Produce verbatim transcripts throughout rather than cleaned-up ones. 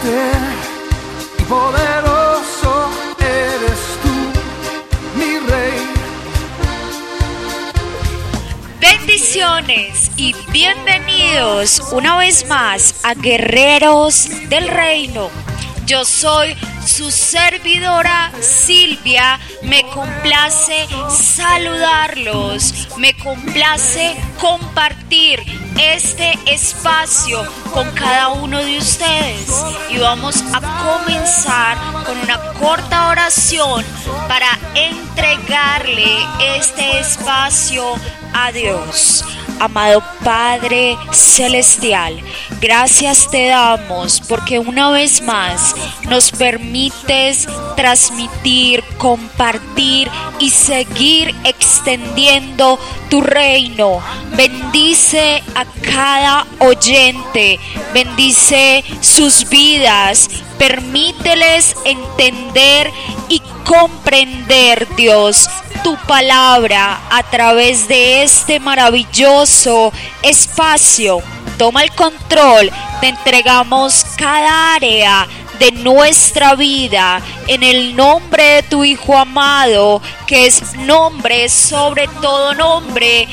fuerte y poderoso eres tú, mi rey. Bendiciones y bienvenidos una vez más a Guerreros del Reino. Yo soy su servidora Silvia, me complace saludarlos, me complace compartir este espacio con cada uno de ustedes y vamos a comenzar con una corta oración para entregarle este espacio a Dios. Amado Padre Celestial, gracias te damos porque una vez más nos permites transmitir, compartir y seguir extendiendo tu reino. Bendice a cada oyente, bendice sus vidas, permíteles entender y comprender, Dios, tu palabra a través de este maravilloso espacio. Toma el control, te entregamos cada área de nuestra vida en el nombre de tu Hijo amado, que es nombre sobre todo nombre.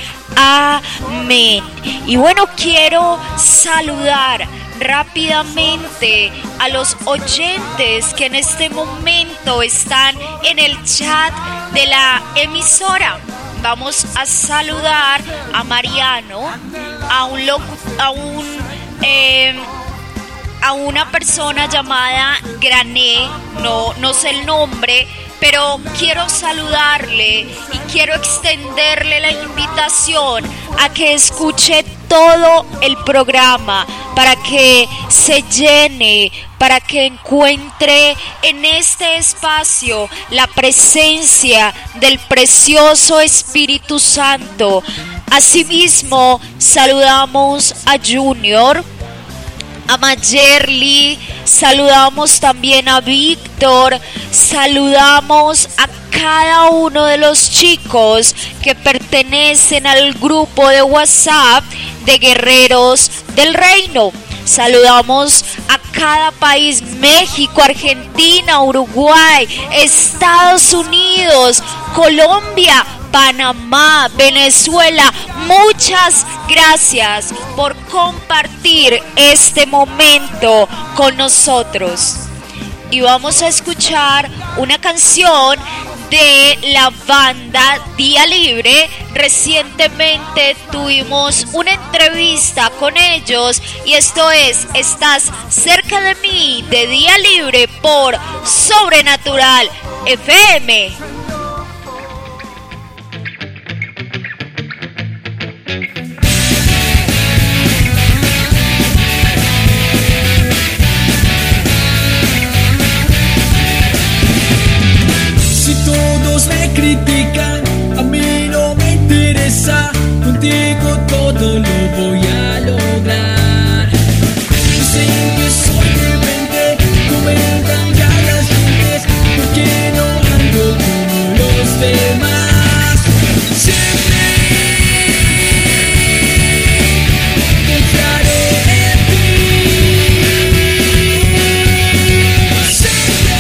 Amén. Y bueno, quiero saludar rápidamente a los oyentes que en este momento están en el chat de la emisora. Vamos a saludar a Mariano, a un, locu- a un eh, a una persona llamada Grané, no, no sé el nombre, pero quiero saludarle y quiero extenderle la invitación a que escuche todo el programa para que se llene, para que encuentre en este espacio la presencia del precioso Espíritu Santo. Asimismo, saludamos a Junior, a Mayerly, saludamos también a Víctor, saludamos a cada uno de los chicos que pertenecen al grupo de WhatsApp de Guerreros del Reino. Saludamos a cada país: México, Argentina, Uruguay, Estados Unidos, Colombia, Panamá, Venezuela. Muchas gracias por compartir este momento con nosotros. Y vamos a escuchar una canción de la banda Día Libre. Recientemente tuvimos una entrevista con ellos y esto es Estás cerca de mí, de Día Libre por Sobrenatural F M. Todos me critican, a mí no me interesa, contigo todo lo voy a lograr. Dicen que soy demente, comentan ya las gentes, porque no ando como los demás. Siempre confiaré en ti. Siempre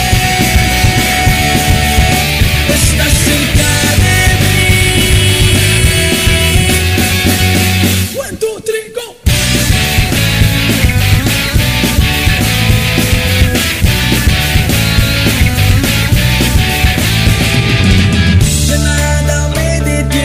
estás cerca de mí. One, two, three, go. Ya nada me detiene.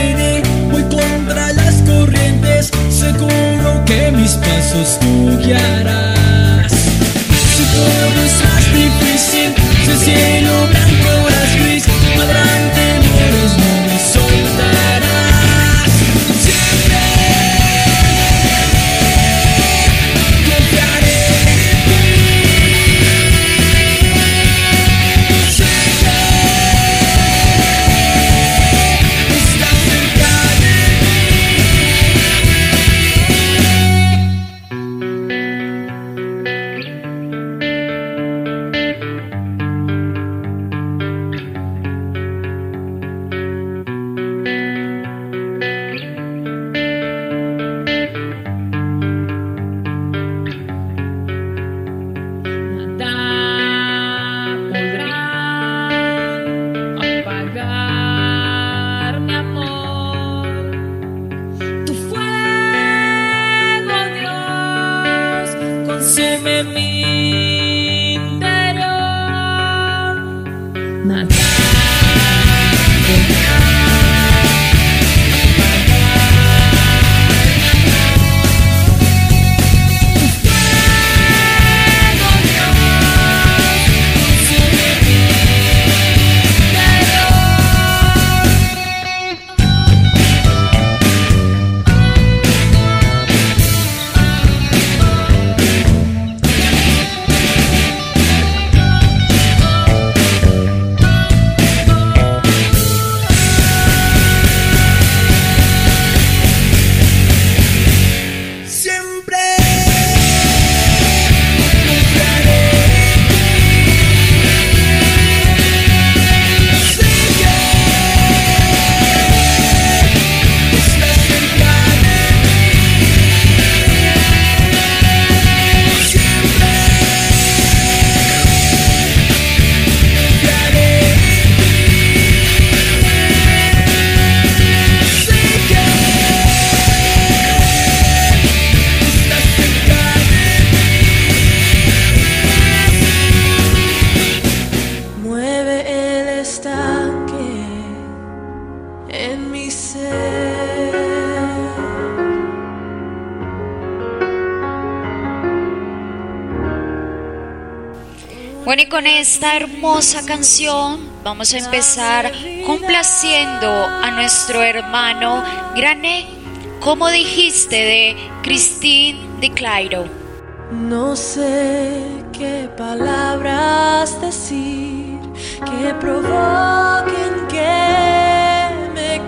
Bueno, y con esta hermosa canción vamos a empezar complaciendo a nuestro hermano Grané, como dijiste, de Christine de Clairo. No sé qué palabras decir que provoquen que me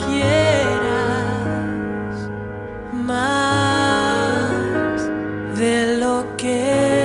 quieras más de lo que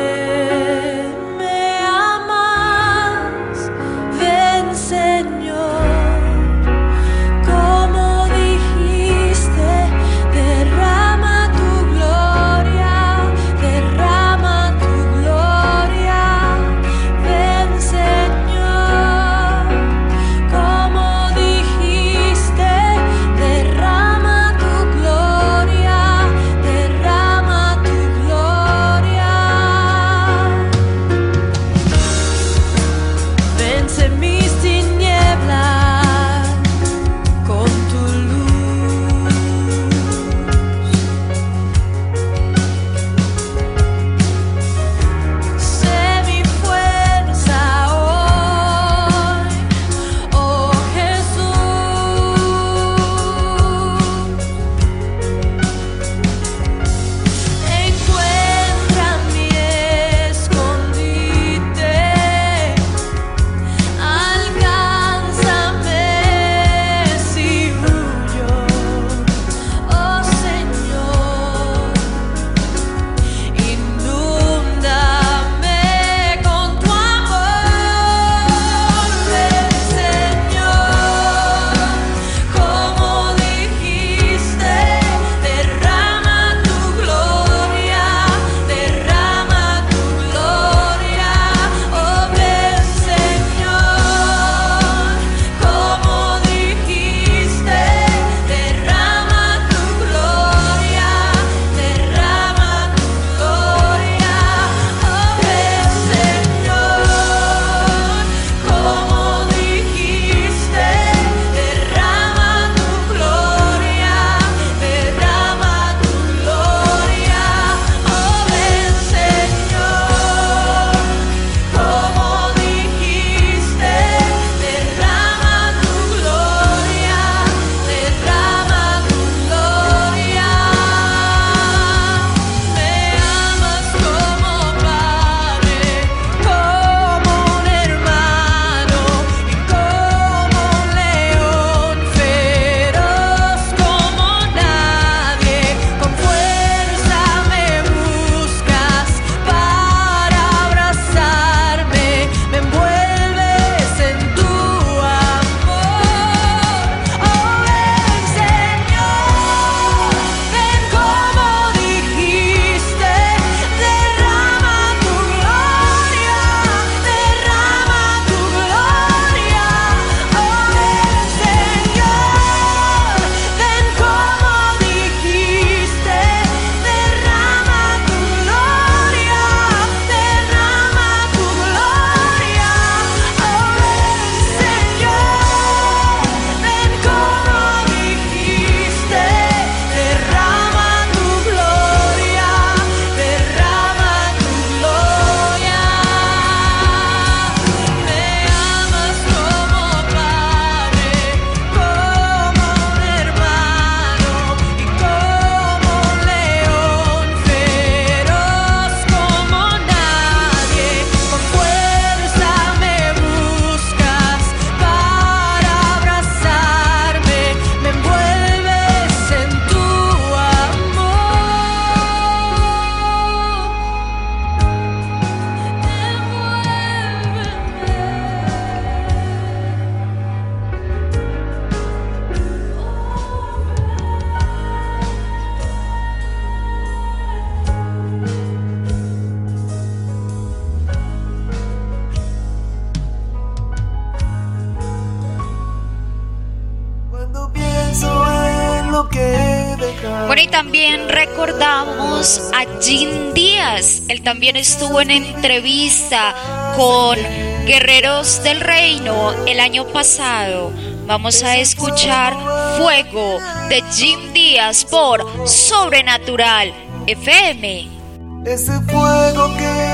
Bueno, y también recordamos a Jim Díaz. Él también estuvo en entrevista con Guerreros del Reino el año pasado. Vamos a escuchar Fuego de Jim Díaz por Sobrenatural F M. Ese fuego que me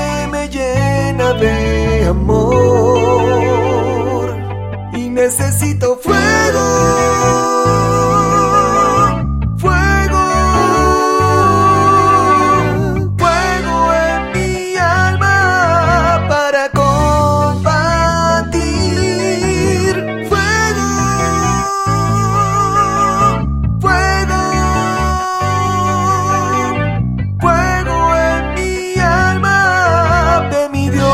me llena de amor y necesito fuego, fuego, fuego en mi alma para combatir, fuego, fuego, fuego en mi alma de mi Dios.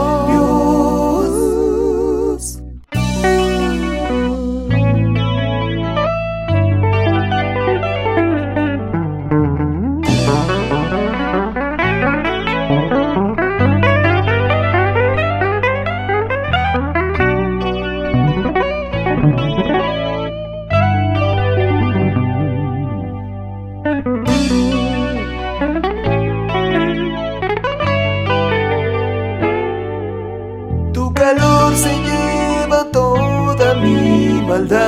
Tu calor se lleva toda mi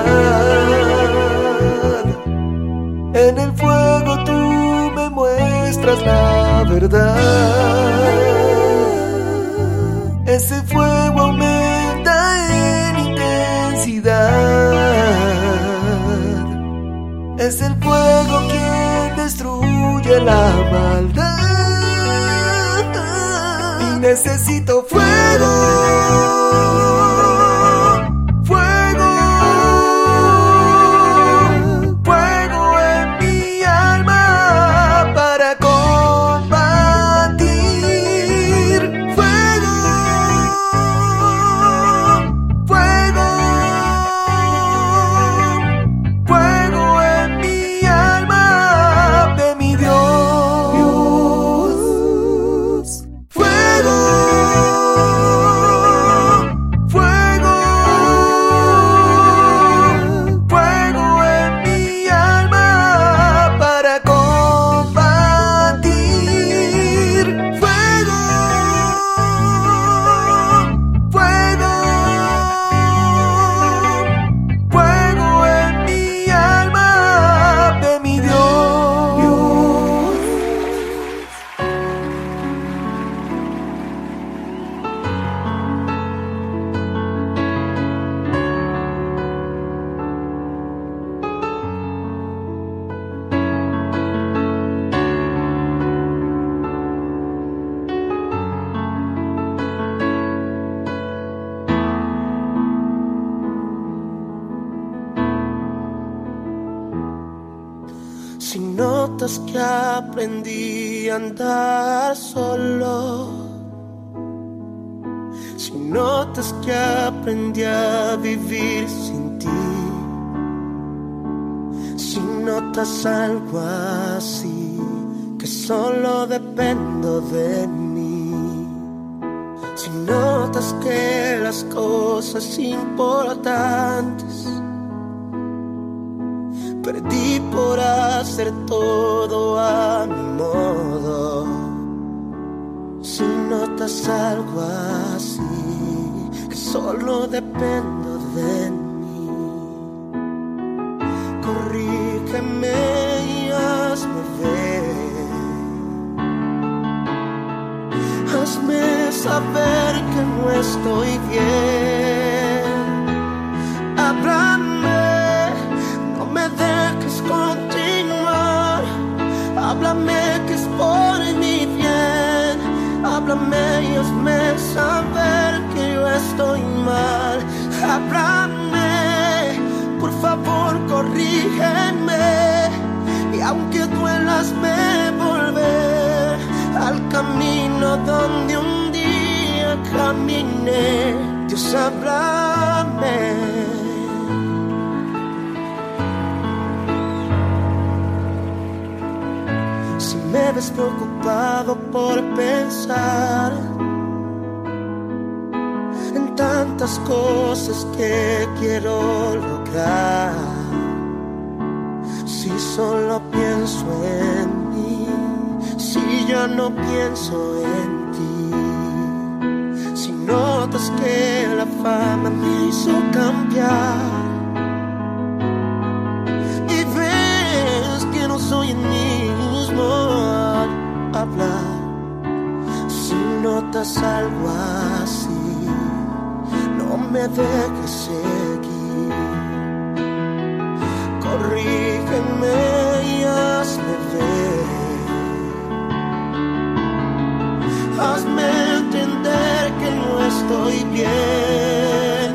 maldad. En el fuego tú me muestras la verdad. Ese fuego aumenta en intensidad. Es el fuego quien destruye la maldad. Y necesito fuego, fuego, fuego en mi alma para combatir, fuego, fuego, fuego en mi alma de mi Dios, fuego, fuego, fuego en mi alma para combatir, fuego, fuego, fuego en mi alma de mi Dios. Si notas que aprendí a andar solo, si notas que aprendí a vivir sin ti, si notas algo así, que solo dependo de mí, si notas que las cosas importantes perdí por hacer todo a mi modo, si notas algo así, que solo dependo de mí, corrígeme y hazme ver, hazme saber que no estoy bien, háblame, no me dejes continuar, háblame que es por mi bien, háblame y hazme saber que yo estoy mal, háblame, por favor corrígeme, y aunque duela hazme volver al camino donde un día caminé, Dios háblame. Me ves preocupado por pensar en tantas cosas que quiero lograr. Si solo pienso en mí, si ya no pienso en ti, si notas que la fama me hizo cambiar y ves que no soy el mismo al hablar, si no sientas algo así, no me dejes seguir. Corrígeme y hazme ver, hazme entender que no estoy bien.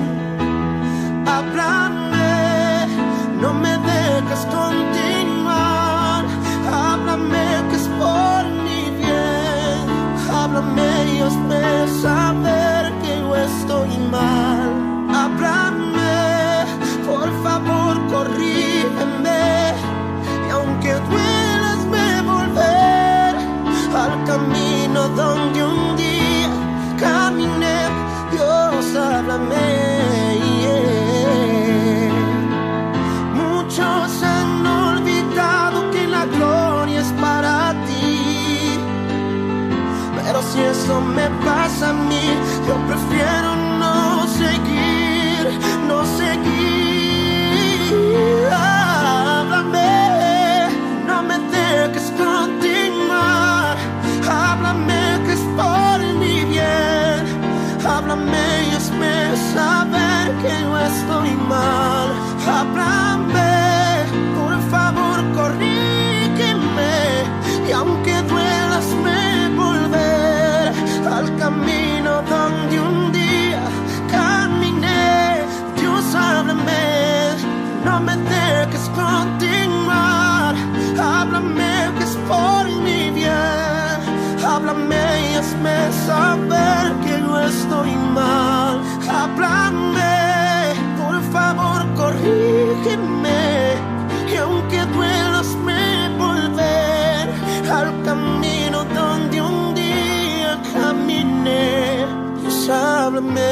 Háblame, no me dejes continuar. Háblame que es por mi bien. Háblame y hazme saber que yo estoy mal. Háblame, por favor, corrígeme. Y aunque duela, hazme volver al camino donde un día caminé. Dios, háblame. Yeah. Muchos han olvidado que la gloria es para ti, pero si eso me pasa a mí, yo prefiero no seguir, no seguir. Háblame, no me dejes continuar. Háblame que es por mi bien. Háblame y hazme saber que yo estoy mal. Háblame, por favor, corrígeme. Y aunque duela, hazme volver al camino donde un día caminé. Dios, háblame, no me dejes continuar. Háblame que es por mi bien. Háblame y hazme saber que yo estoy mal. Háblame, por favor, corrígeme. Y aunque duela, hazme volver al camino donde un día caminé. Dios, háblame.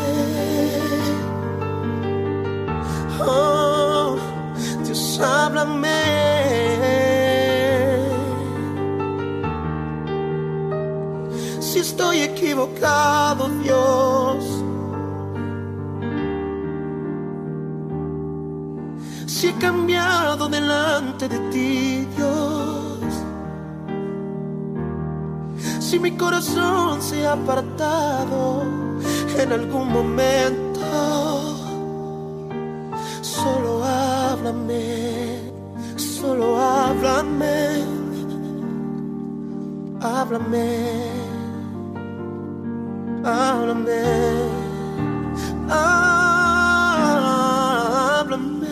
Oh, Dios, háblame. Si estoy equivocado, Dios, si he cambiado delante de ti, Dios, si mi corazón se ha apartado en algún momento, solo háblame, solo háblame, háblame. Háblame, háblame.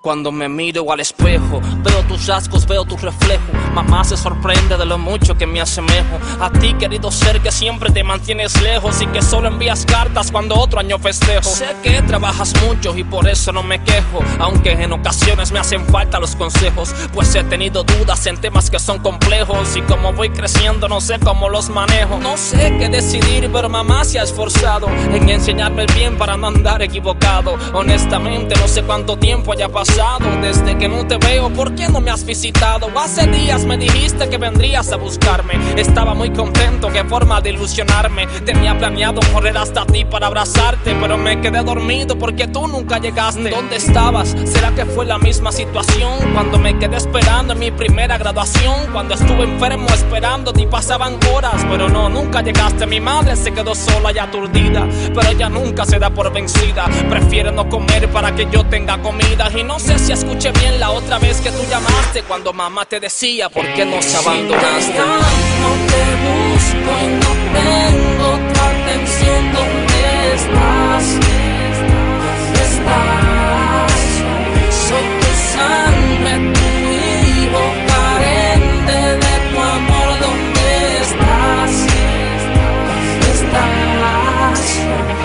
Cuando me miro al espejo, veo tus rasgos, veo tu reflejo. Mamá se sorprende de lo mucho que me asemejo a ti, querido ser, que siempre te mantienes lejos y que solo envías cartas cuando otro año festejo. Sé que trabajas mucho y por eso no me quejo, aunque en ocasiones me hacen falta los consejos, pues he tenido dudas en temas que son complejos y como voy creciendo no sé cómo los manejo. No sé qué decidir, pero mamá se ha esforzado en enseñarme el bien para no andar equivocado. Honestamente no sé cuánto tiempo haya pasado desde que no te veo. ¿Por qué no me has visitado? Hace días me dijiste que vendrías a buscarme. Estaba muy contento, qué forma de ilusionarme. Tenía planeado correr hasta ti para abrazarte, pero me quedé dormido porque tú nunca llegaste. ¿Dónde estabas? ¿Será que fue la misma situación cuando me quedé esperando en mi primera graduación? Cuando estuve enfermo esperándote y pasaban horas, pero no, nunca llegaste. Mi madre se quedó sola y aturdida, pero ella nunca se da por vencida. Prefiere no comer para que yo tenga comida. Y no sé si escuché bien la otra vez que tú llamaste, cuando mamá te decía ¿por qué nos abandonaste? Si no te busco y no tengo tu atención, ¿dónde estás? ¿Dónde estás? Soy tu sangre, tu vivo, carente de tu amor, ¿dónde estás? ¿Dónde estás?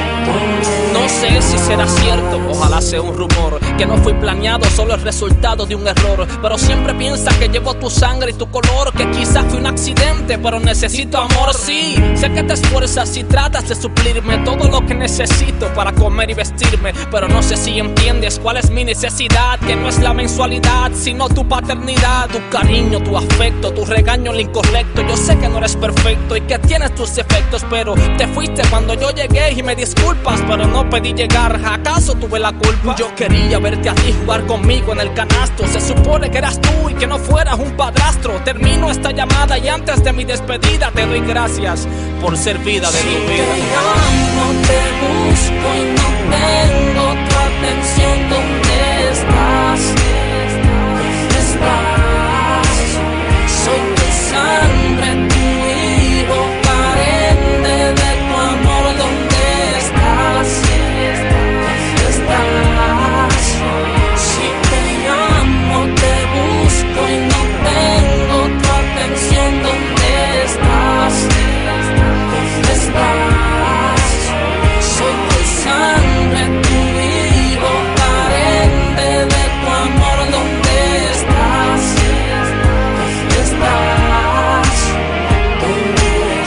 No sé si será cierto, ojalá sea un rumor, que no fui planeado, solo el resultado de un error. Pero siempre piensa que llevo tu sangre y tu color, que quizás fue un accidente, pero necesito amor. Sí, sé que te esfuerzas y tratas de suplirme todo lo que necesito para comer y vestirme, pero no sé si entiendes cuál es mi necesidad, que no es la mensualidad, sino tu paternidad, tu cariño, tu afecto, tu regaño en lo incorrecto. Yo sé que no eres perfecto y que tienes tus defectos, pero te fuiste cuando yo llegué y me disculpas, pero no pedí llegar. ¿Acaso tuve la culpa? Yo quería verte a ti jugar conmigo en el canasto. Se supone que eras tú y que no fueras un padrastro. Termino esta llamada y antes de mi despedida te doy gracias por ser vida de mi vida. Si te llamo, te busco y no tengo tu atención, ¿dónde estás? ¿Dónde estás? Soy tu sangre, tu vivo, carente de tu amor, ¿dónde estás? ¿Dónde estás? Si te llamo, te busco y no tengo tu atención, ¿dónde estás? ¿Dónde estás? Soy tu sangre, tu vivo, carente de tu amor, ¿dónde estás? ¿Dónde estás? ¿Dónde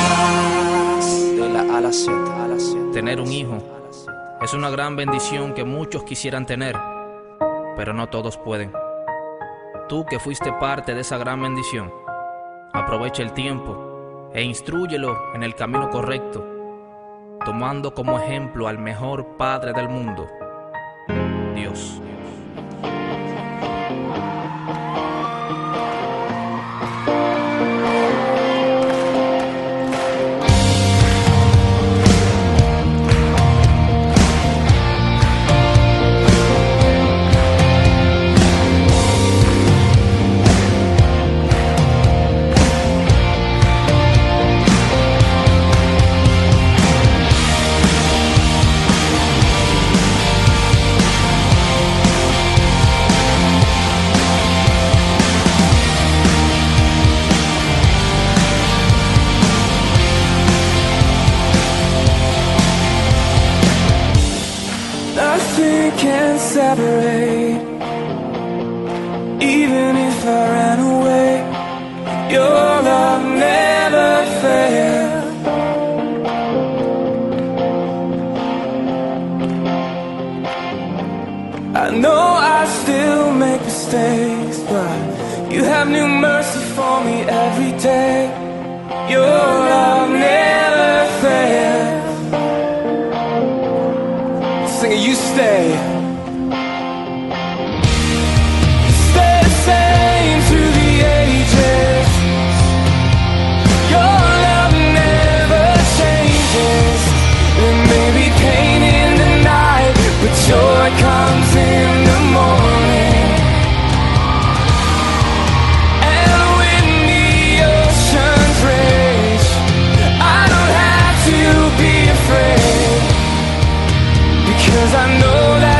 estás? De la A a la Z, a la Z. Tener un hijo es una gran bendición que muchos quisieran tener, pero no todos pueden. Tú que fuiste parte de esa gran bendición, aprovecha el tiempo e instrúyelo en el camino correcto, tomando como ejemplo al mejor padre del mundo, Dios. Nothing can separate. Even if I ran away, your love never failed. I know I still make mistakes, but you have new mercy for me every day. Your love never failed. Sing it, you stay. Stay the same through the ages. Your love never changes. There may be pain in the night, but joy comes in the morning. And when the oceans rage, I don't have to be afraid, because I know that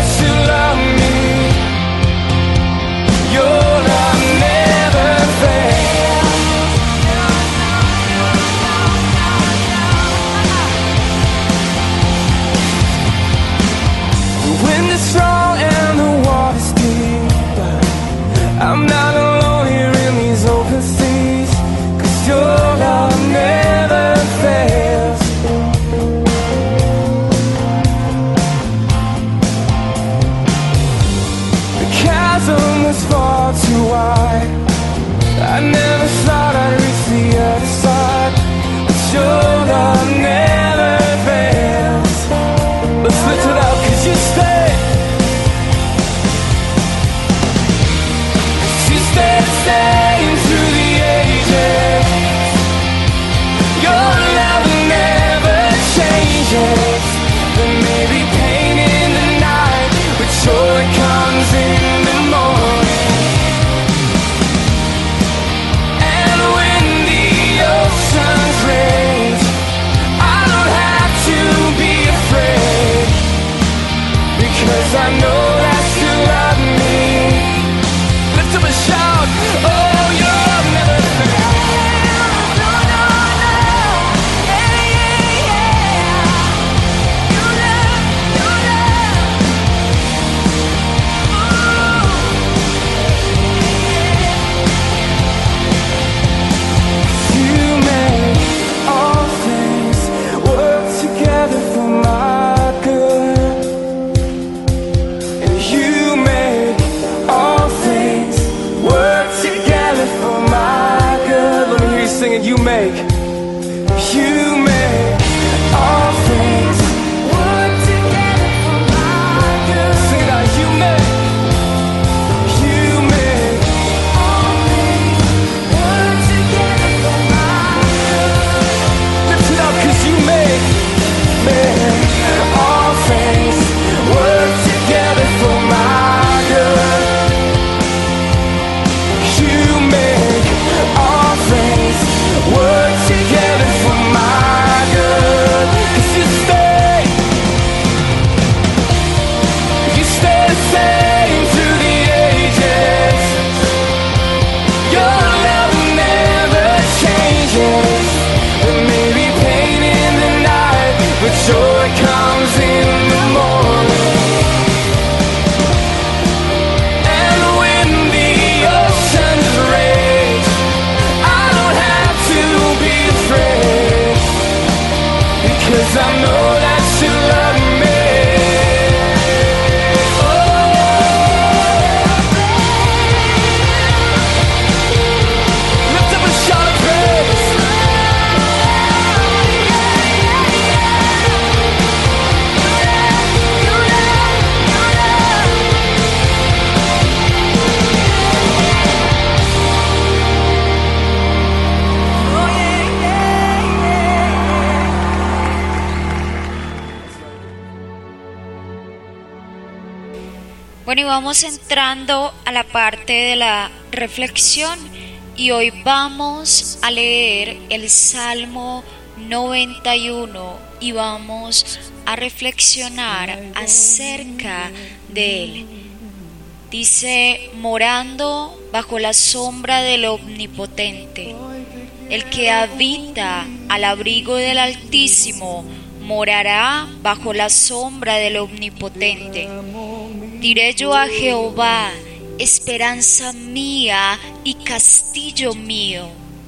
far too wide. I never thought I'd reach the other side, but your love never fails. Let's lift it up, 'cause you stay. You stay the same through the ages. Your love never changes. There may be pain in the night, but joy comes in the morning. And when the oceans rage, I don't have to be afraid, because I know that you love me. Lift up a shout, oh, your love never fails. Singing, you make, you make all things work together for my good. Sing it out, you make, you make all things work together for my good. Lift it up, 'cause you make, make all things work together for my good. You make all things work together for my good. 'Cause you stay, you stay the same through the ages. Your love never changes. There may be pain in the night, but joy comes in the morning. And when the oceans rage, I don't have to be afraid, because I know that you love me. Oh, lift up a shout of praise. Bueno, y vamos entrando a la parte de la reflexión, y hoy vamos a leer el Salmo noventa y uno y vamos a reflexionar acerca de él. Dice: morando bajo la sombra del Omnipotente, el que habita al abrigo del Altísimo morará bajo la sombra del Omnipotente. Diré yo a Jehová, esperanza mía y castillo mío,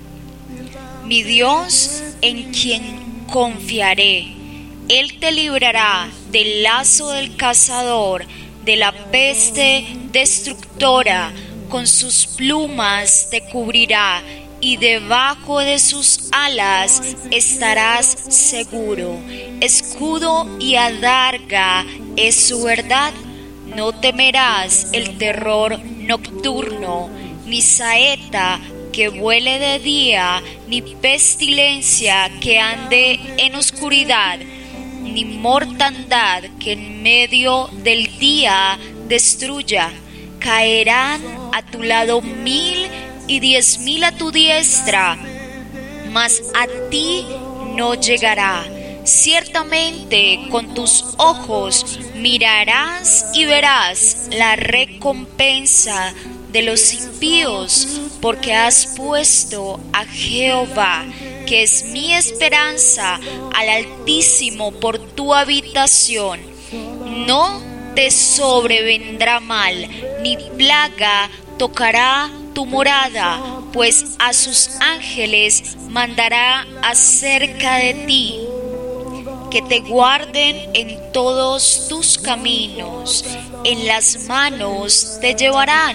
mi Dios en quien confiaré. Él te librará del lazo del cazador, de la peste destructora. Con sus plumas te cubrirá, y debajo de sus alas estarás seguro. Escudo y adarga es su verdad. No temerás el terror nocturno, ni saeta que vuele de día, ni pestilencia que ande en oscuridad, ni mortandad que en medio del día destruya. Caerán a tu lado mil y diez mil a tu diestra, mas a ti no llegará. Ciertamente con tus ojos mirarás y verás la recompensa de los impíos, porque has puesto a Jehová, que es mi esperanza, al Altísimo por tu habitación. No te sobrevendrá mal, ni plaga tocará tu morada, pues a sus ángeles mandará acerca de ti, que te guarden en todos tus caminos. En las manos te llevarán,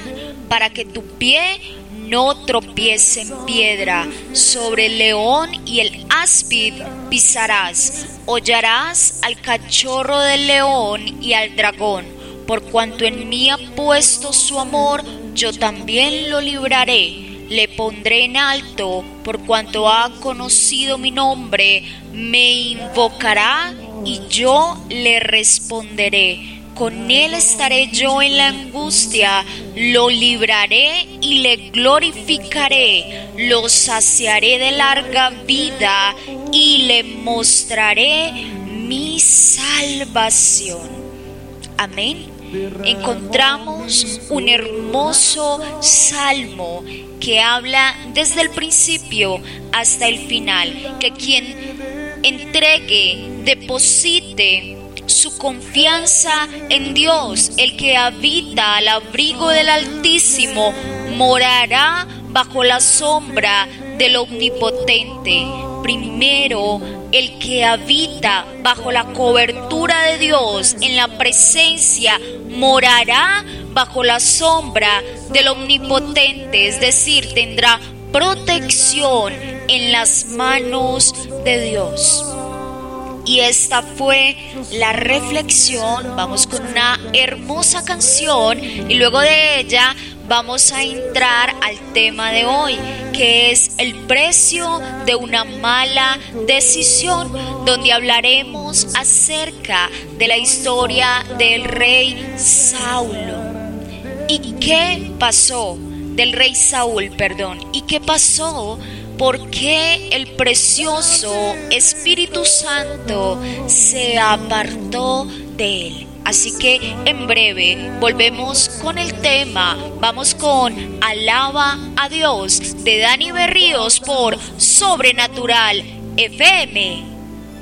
para que tu pie no tropiece en piedra. Sobre el león y el áspid pisarás, hollarás al cachorro del león y al dragón. Por cuanto en mí ha puesto su amor, yo también lo libraré. Le pondré en alto, por cuanto ha conocido mi nombre. Me invocará y yo le responderé. Con él estaré yo en la angustia, lo libraré y le glorificaré. Lo saciaré de larga vida y le mostraré mi salvación. Amén. Encontramos un hermoso salmo que habla desde el principio hasta el final, que quien entregue, deposite su confianza en Dios, el que habita al abrigo del Altísimo, morará bajo la sombra del Omnipotente. Primero, el que habita bajo la cobertura de Dios, en la presencia, morará bajo la sombra del Omnipotente, es decir, tendrá protección en las manos de Dios. Y esta fue la reflexión. Vamos con una hermosa canción y luego de ella vamos a entrar al tema de hoy, que es el precio de una mala decisión, donde hablaremos acerca de la historia del rey Saulo. ¿Y qué pasó? Del rey Saúl, perdón. ¿Y qué pasó? ¿Por qué el precioso Espíritu Santo se apartó de él? Así que en breve volvemos con el tema. Vamos con Alaba a Dios de Dani Berríos por Sobrenatural F M.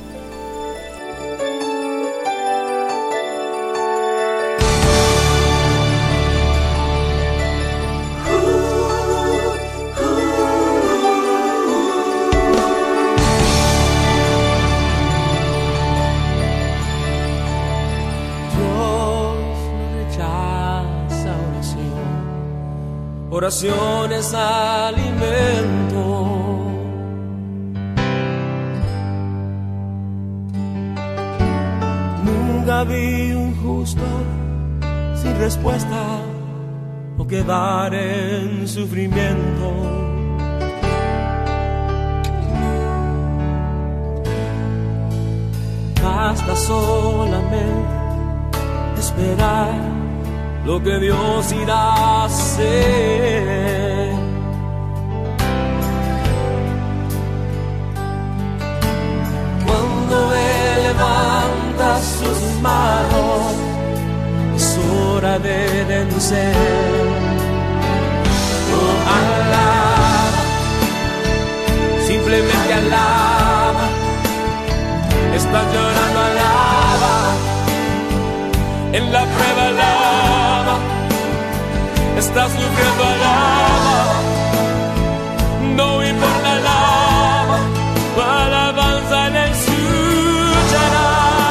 Oración es alimento. Nunca vi un justo sin respuesta o quedar en sufrimiento. Basta solamente esperar lo que Dios irá a hacer. Cuando Él levanta sus manos, es hora de vencer. Oh, alaba, simplemente alaba. Estás llorando, alaba. En la prueba, alaba. Estás sufriendo, alaba. No importa, alaba. Tu alabanza le escuchará.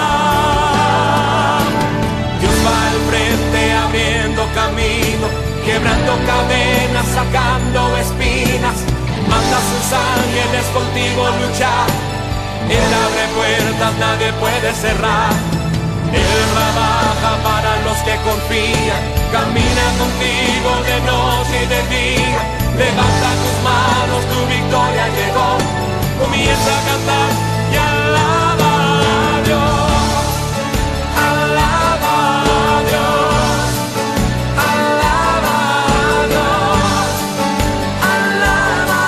Dios va al frente abriendo camino, quebrando cadenas, sacando espinas. Manda a sus ángeles contigo luchar. Él abre puertas, nadie puede cerrar. Él trabaja para los que confían, camina contigo de noche y de día. Levanta tus manos, tu victoria llegó. Comienza a cantar y alaba a Dios. Alaba a Dios. Alaba a Dios. Alaba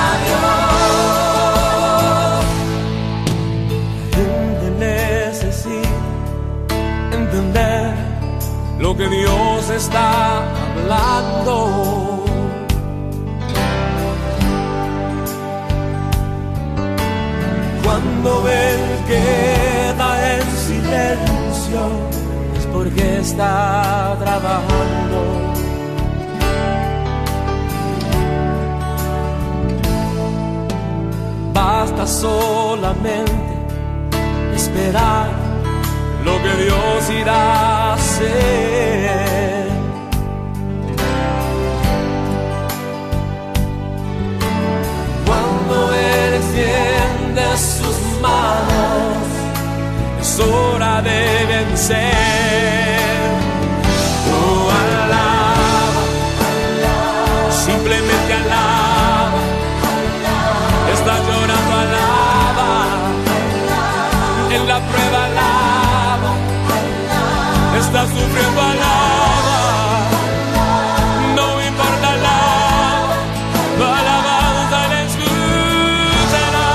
a Dios. La gente necesita entender lo que Dios está hablando. Cuando Él queda en silencio, es porque está trabajando. Basta solamente esperar lo que Dios irá a hacer. ser. Oh, alaba, simplemente alaba. Estás llorando, alaba. En la prueba, alaba. Estás sufriendo, alaba. No importa, alaba. Tu alabanza le escuchará.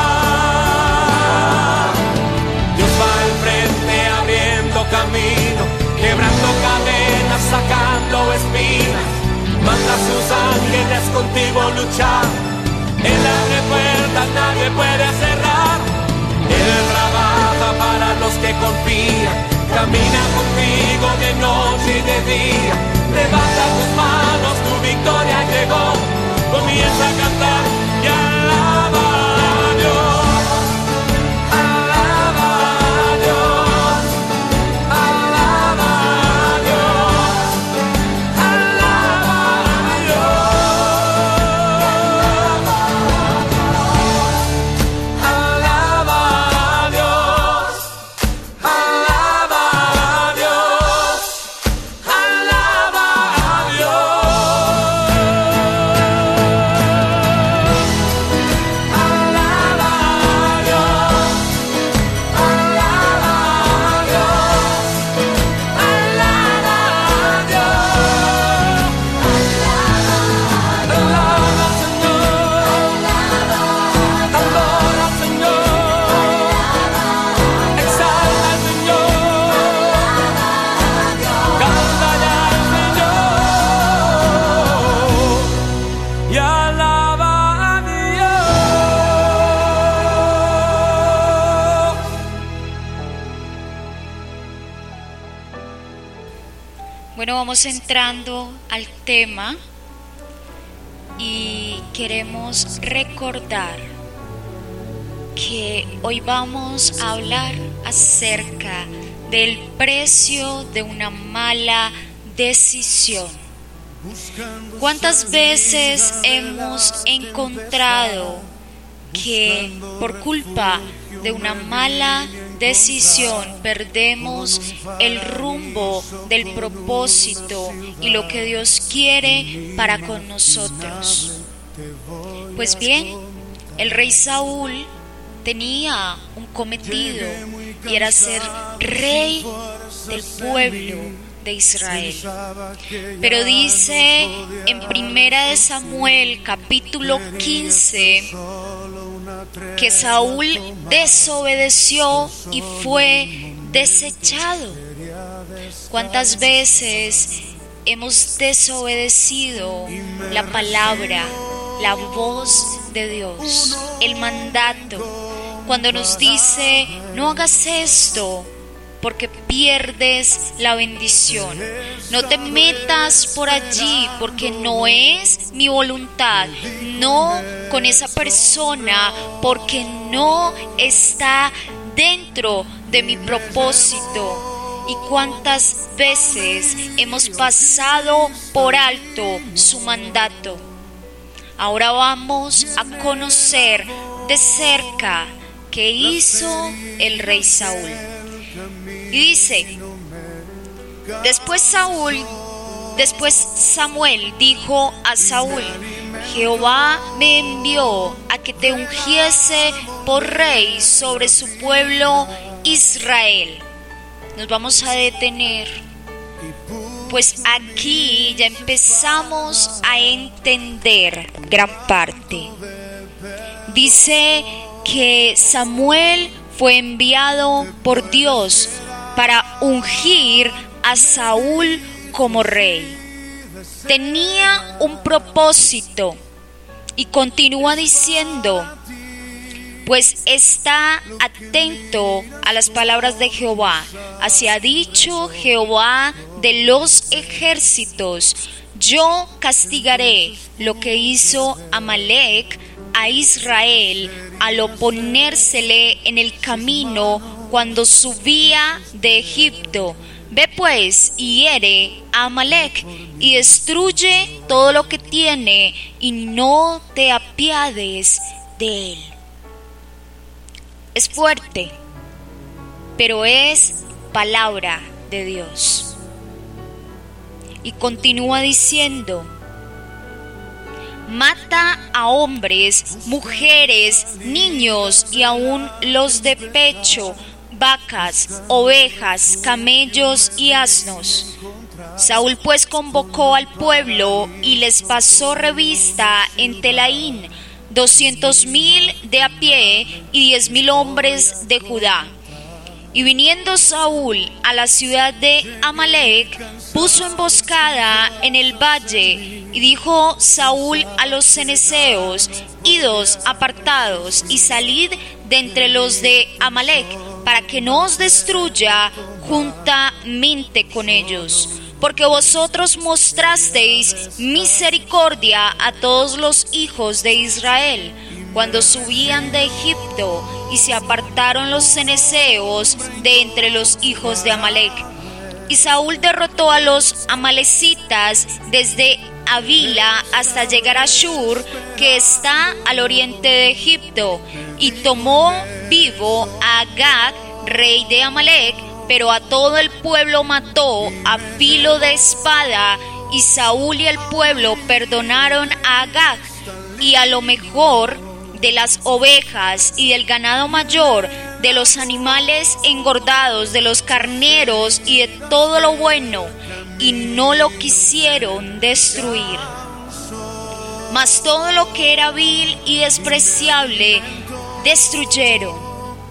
Dios va al frente abriendo camino, quebrando cadenas, sacando espinas. Manda a sus ángeles contigo luchar. Él abre puertas, nadie puede cerrar. Él trabaja para los que confían. Camina contigo de noche y de día. Levanta tus manos, tu victoria llegó. Comienza a cantar y alaba a Dios. Alaba a Dios. Alaba a Dios. Alaba a Dios. Alaba a Dios. Alaba a Dios. Alaba a Bueno, vamos entrando al tema y queremos recordar que hoy vamos a hablar acerca del precio de una mala decisión. ¿Cuántas veces hemos encontrado que por culpa de una mala decisión perdemos el rumbo del propósito y lo que Dios quiere para con nosotros? Pues bien, el rey Saúl tenía un cometido y era ser rey del pueblo de Israel. Pero dice en Primera de Samuel capítulo quince que Saúl desobedeció y fue desechado. ¿Cuántas veces hemos desobedecido la palabra, la voz de Dios, el mandato? Cuando nos dice, no hagas esto porque pierdes la bendición. No te metas por allí porque no es mi voluntad. No con esa persona porque no está dentro de mi propósito. ¿Y cuántas veces hemos pasado por alto su mandato? Ahora vamos a conocer de cerca qué hizo el rey Saúl. Y dice, después Saúl, después Samuel dijo a Saúl, Jehová me envió a que te ungiese por rey sobre su pueblo Israel. Nos vamos a detener, pues aquí ya empezamos a entender gran parte. Dice que Samuel fue enviado por Dios para ungir a Saúl como rey. Tenía un propósito y continúa diciendo, pues está atento a las palabras de Jehová. Así ha dicho Jehová de los ejércitos, yo castigaré lo que hizo Amalec a Israel al oponérsele en el camino cuando subía de Egipto. Ve pues y hiere a Amalec y destruye todo lo que tiene y no te apiades de él. Es fuerte, pero es palabra de Dios. Y continúa diciendo: mata a hombres, mujeres, niños y aún los de pecho, vacas, ovejas, camellos y asnos. Saúl pues convocó al pueblo y les pasó revista en Telaín, doscientos mil de a pie y diez mil hombres de Judá. Y viniendo Saúl a la ciudad de Amalec, puso emboscada en el valle, y dijo Saúl a los ceneseos: idos apartados y salid de entre los de Amalec, para que no os destruya juntamente con ellos. Porque vosotros mostrasteis misericordia a todos los hijos de Israel, cuando subían de Egipto, y se apartaron los ceneseos de entre los hijos de Amalec. Y Saúl derrotó a los amalecitas desde Avila hasta llegar a Shur, que está al oriente de Egipto, y tomó vivo a Agag, rey de Amalec, pero a todo el pueblo mató a filo de espada. Y Saúl y el pueblo perdonaron a Agag, y a lo mejor de las ovejas y del ganado mayor, de los animales engordados, de los carneros y de todo lo bueno, y no lo quisieron destruir. Mas todo lo que era vil y despreciable destruyeron.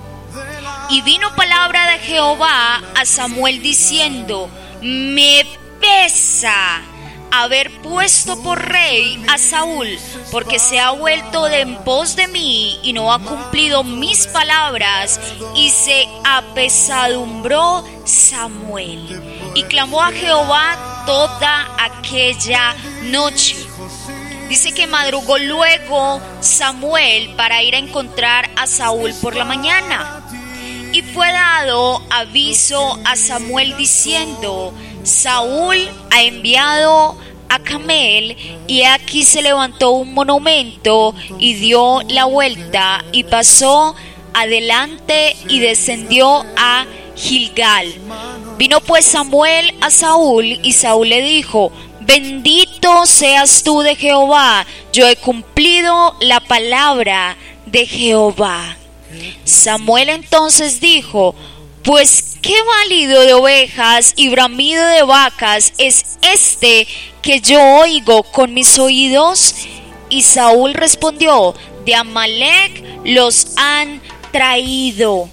Y vino palabra de Jehová a Samuel diciendo: me pesa haber puesto por rey a Saúl, porque se ha vuelto de en pos de mí y no ha cumplido mis palabras. Y se apesadumbró Samuel y clamó a Jehová toda aquella noche. Dice que madrugó luego Samuel para ir a encontrar a Saúl por la mañana. Y fue dado aviso a Samuel diciendo: Saúl ha enviado a Camel, y aquí se levantó un monumento y dio la vuelta y pasó adelante y descendió a Gilgal. Vino pues Samuel a Saúl, y Saúl le dijo: bendito seas tú de Jehová, yo he cumplido la palabra de Jehová. Samuel entonces dijo: pues qué balido de ovejas y bramido de vacas es este que yo oigo con mis oídos. Y Saúl respondió: de Amalec los han traído.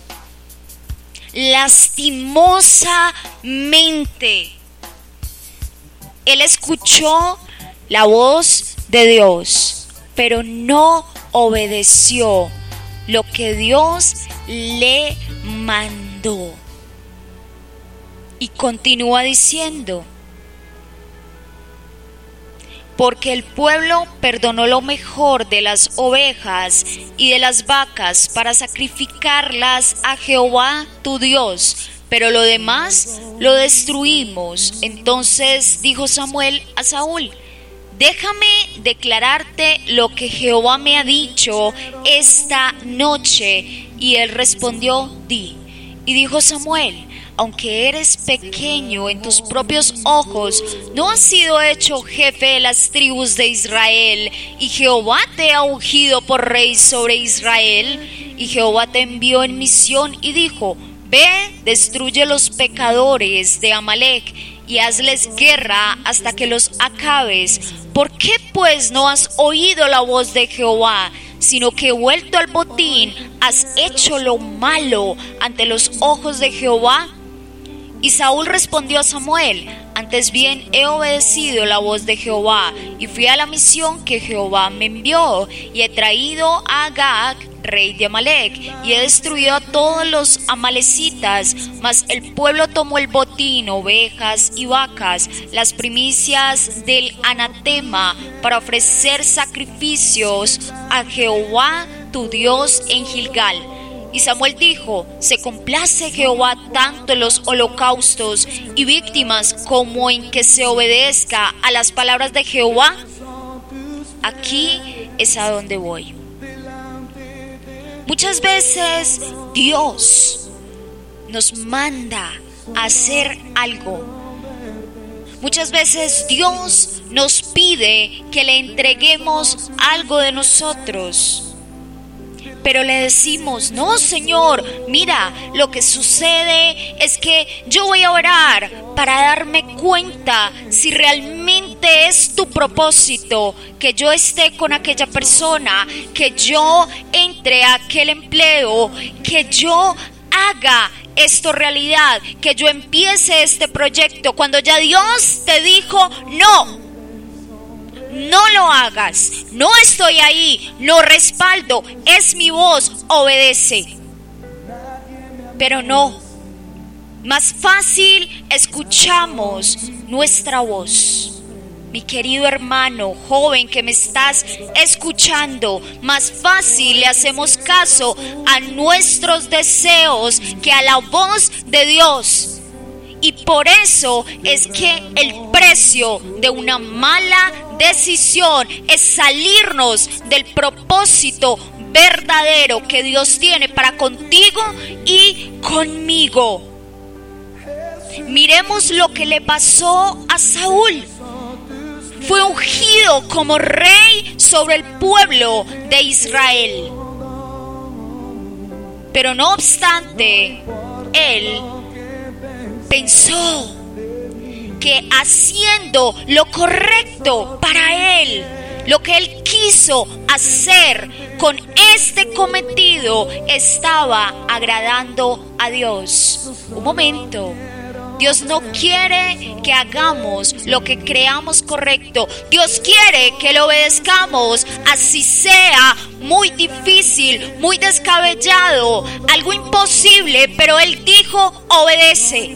Lastimosamente él escuchó la voz de Dios, pero no obedeció lo que Dios le mandó. Y continúa diciendo: porque el pueblo perdonó lo mejor de las ovejas y de las vacas para sacrificarlas a Jehová tu Dios, pero lo demás lo destruimos. Entonces dijo Samuel a Saúl: déjame declararte lo que Jehová me ha dicho esta noche. Y él respondió: di. Y dijo Samuel: aunque eres pequeño en tus propios ojos, ¿no has sido hecho jefe de las tribus de Israel? Y Jehová te ha ungido por rey sobre Israel. Y Jehová te envió en misión y dijo: ve, destruye los pecadores de Amalec y hazles guerra hasta que los acabes. ¿Por qué pues no has oído la voz de Jehová, sino que vuelto al botín has hecho lo malo ante los ojos de Jehová? Y Saúl respondió a Samuel: antes bien he obedecido la voz de Jehová, y fui a la misión que Jehová me envió, y he traído a Agag, rey de Amalec, y he destruido a todos los amalecitas. Mas el pueblo tomó el botín, ovejas y vacas, las primicias del anatema, para ofrecer sacrificios a Jehová tu Dios en Gilgal. Y Samuel dijo: se complace Jehová tanto en los holocaustos y víctimas como en que se obedezca a las palabras de Jehová. Aquí es a donde voy. Muchas veces Dios nos manda a hacer algo. Muchas veces Dios nos pide que le entreguemos algo de nosotros. Pero le decimos, no, Señor, mira, lo que sucede es que yo voy a orar para darme cuenta si realmente es tu propósito que yo esté con aquella persona, que yo entre a aquel empleo, que yo haga esto realidad, que yo empiece este proyecto. Cuando ya Dios te dijo, no, no lo hagas, no estoy ahí, no respaldo, es mi voz, obedece. Pero no, más fácil escuchamos nuestra voz. Mi querido hermano, joven que me estás escuchando, más fácil le hacemos caso a nuestros deseos que a la voz de Dios. Y por eso es que el precio de una mala decisión es salirnos del propósito verdadero que Dios tiene para contigo y conmigo. Miremos lo que le pasó a Saúl. Fue ungido como rey sobre el pueblo de Israel. Pero no obstante, él pensó que haciendo lo correcto para él, lo que él quiso hacer con este cometido, estaba agradando a Dios. Un momento. Dios no quiere que hagamos lo que creamos correcto. Dios quiere que lo obedezcamos, así sea muy difícil, muy descabellado, algo imposible, pero Él dijo, obedece.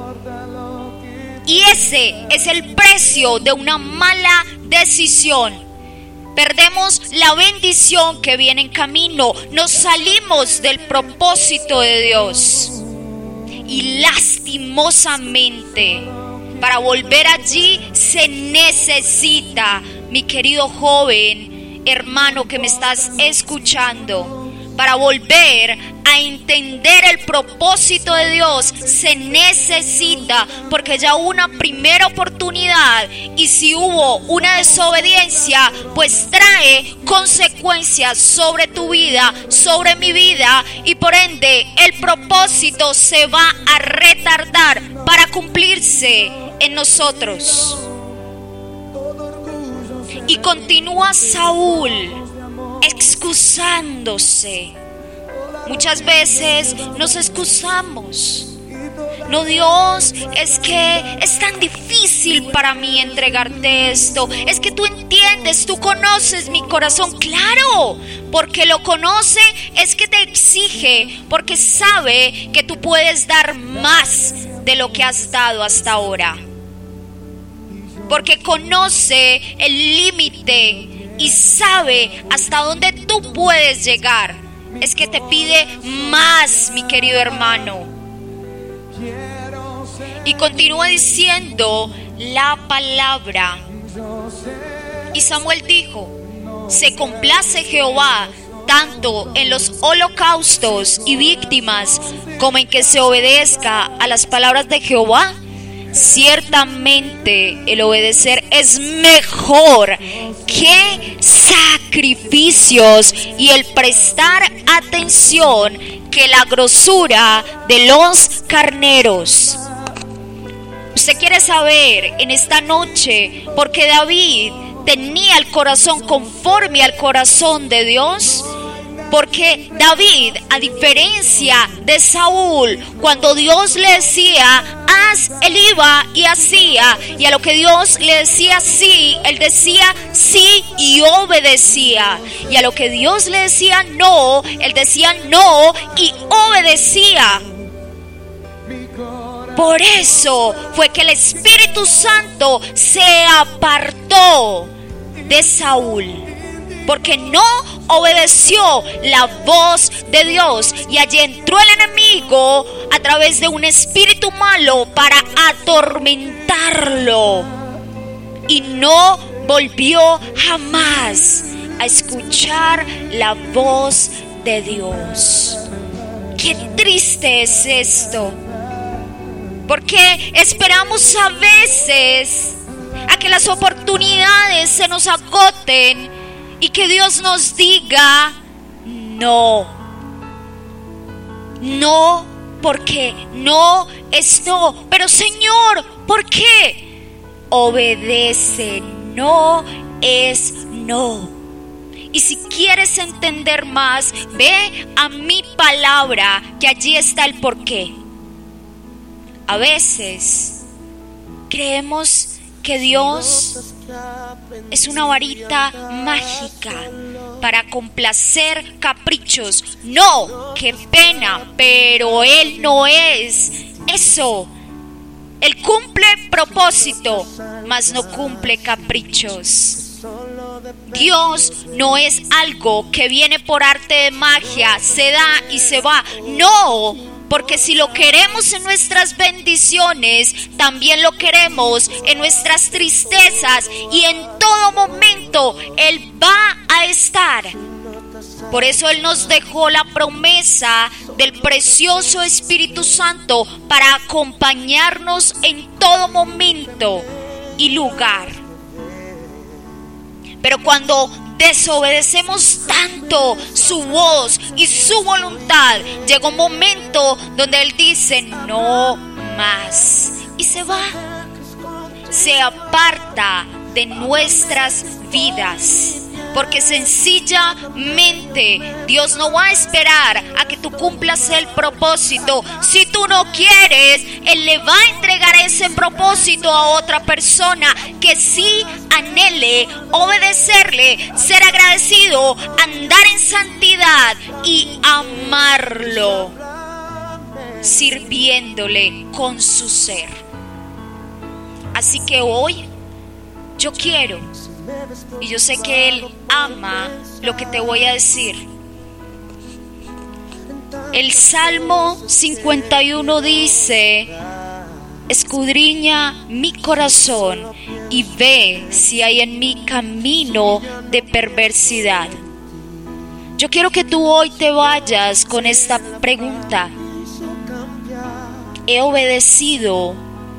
Y ese es el precio de una mala decisión. Perdemos la bendición que viene en camino, nos salimos del propósito de Dios. Y lastimosamente, para volver allí se necesita, mi querido joven, hermano que me estás escuchando, para volver a entender el propósito de Dios se necesita, porque ya hubo una primera oportunidad y si hubo una desobediencia, pues trae consecuencias sobre tu vida, sobre mi vida, y por ende el propósito se va a retardar para cumplirse en nosotros. Y continúa Saúl excusándose. Muchas veces nos excusamos. No, Dios, es que es tan difícil para mí entregarte esto. Es que tú entiendes, tú conoces mi corazón. Claro, porque lo conoce es que te exige, porque sabe que tú puedes dar más de lo que has dado hasta ahora. Porque conoce el límite y sabe hasta dónde tú puedes llegar. Es que te pide más, mi querido hermano. Y continúa diciendo la palabra. Y Samuel dijo: se complace Jehová tanto en los holocaustos y víctimas como en que se obedezca a las palabras de Jehová. Ciertamente el obedecer es mejor que sacrificios y el prestar atención que la grosura de los carneros. Usted quiere saber en esta noche por qué David tenía el corazón conforme al corazón de Dios. Porque David, a diferencia de Saúl, cuando Dios le decía haz, él iba y hacía, y a lo que Dios le decía sí, él decía sí y obedecía, y a lo que Dios le decía no, él decía no y obedecía. Por eso fue que el Espíritu Santo se apartó de Saúl, porque no obedeció la voz de Dios, y allí entró el enemigo a través de un espíritu malo para atormentarlo, y no volvió jamás a escuchar la voz de Dios. Qué triste es esto. Porque esperamos a veces a que las oportunidades se nos agoten y que Dios nos diga no. No, porque no es no. Pero Señor, ¿por qué? Obedece, no es no. Y si quieres entender más, ve a mi palabra, que allí está el porqué. A veces creemos que Dios es una varita mágica para complacer caprichos. No, qué pena, pero Él no es eso. Él cumple propósito, mas no cumple caprichos. Dios no es algo que viene por arte de magia, se da y se va. No, porque si lo queremos en nuestras bendiciones, también lo queremos en nuestras tristezas, y en todo momento Él va a estar. Por eso Él nos dejó la promesa del precioso Espíritu Santo para acompañarnos en todo momento y lugar. Pero cuando desobedecemos tanto su voz y su voluntad, llega un momento donde Él dice no más y se va, se aparta de nuestras vidas. Porque sencillamente Dios no va a esperar a que tú cumplas el propósito. Si tú no quieres, Él le va a entregar ese propósito a otra persona que sí anhele obedecerle, ser agradecido, andar en santidad y amarlo, sirviéndole con su ser. Así que hoy yo quiero, y yo sé que Él ama lo que te voy a decir. El Salmo cincuenta y uno dice: escudriña mi corazón y ve si hay en mí camino de perversidad. Yo quiero que tú hoy te vayas con esta pregunta: ¿he obedecido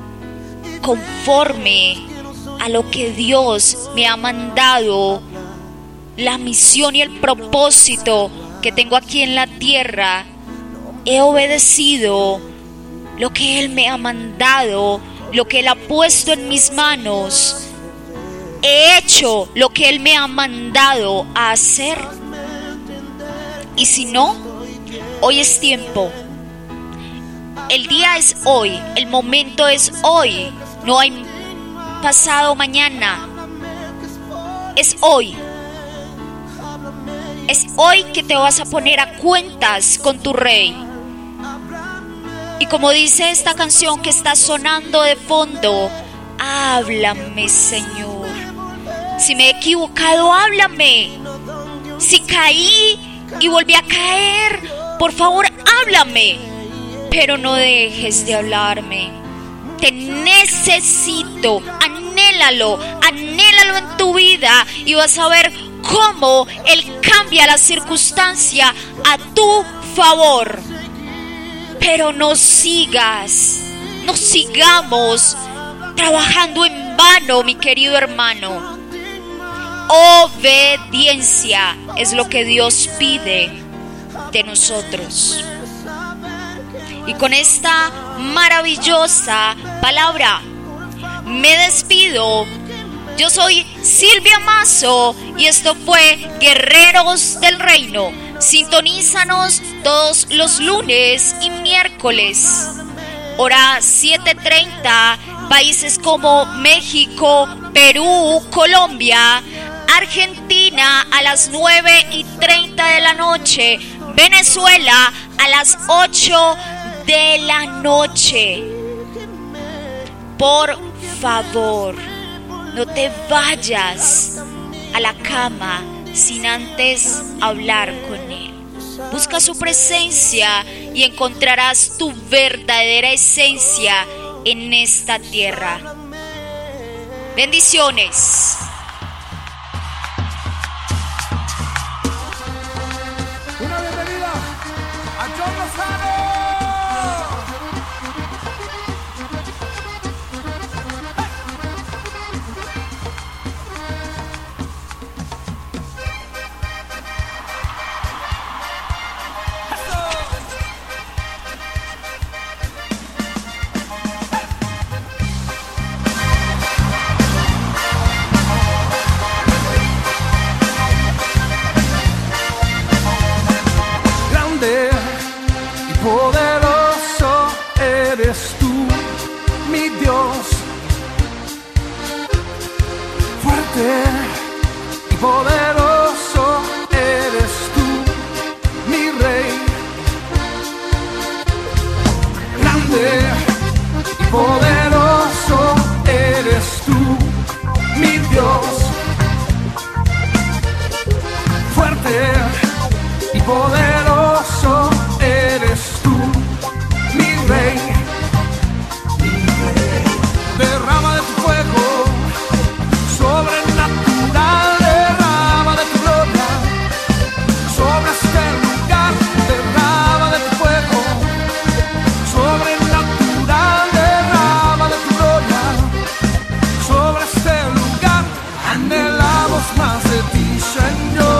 conforme a lo que Dios me ha mandado, la misión y el propósito que tengo aquí en la tierra? He obedecido lo que Él me ha mandado, lo que Él ha puesto en mis manos. He hecho lo que Él me ha mandado a hacer. Y si no, hoy es tiempo. El día es hoy, el momento es hoy. No hay pasado mañana, es hoy. Es hoy que te vas a poner a cuentas con tu Rey. Y como dice esta canción que está sonando de fondo: háblame, Señor. Si me he equivocado, háblame. Si caí y volví a caer, por favor, háblame. Pero no dejes de hablarme. Te necesito, anhélalo, anhélalo en tu vida, y vas a ver cómo Él cambia la circunstancia a tu favor. Pero no sigas, no sigamos trabajando en vano, mi querido hermano. Obediencia es lo que Dios pide de nosotros. Y con esta maravillosa palabra me despido. Yo soy Silvia Mazo y esto fue Guerreros del Reino. Sintonízanos todos los lunes y miércoles, hora siete treinta, países como México, Perú, Colombia, Argentina a las nueve y treinta de la noche, Venezuela a las ocho de la noche. Por favor, no te vayas a la cama sin antes hablar con Él. Busca su presencia y encontrarás tu verdadera esencia en esta tierra. Bendiciones. Una bienvenida a John Lozano. poderoso eres tú, mi rey. Grande y poderoso eres tú, mi Dios. Fuerte y poderoso eres tú, mi rey. Derrama de tu fuego sobrenatural, derrama de tu gloria sobre este lugar, derrama de tu fuego sobrenatural, derrama de tu gloria sobre este lugar. Anhelamos más de ti, Señor.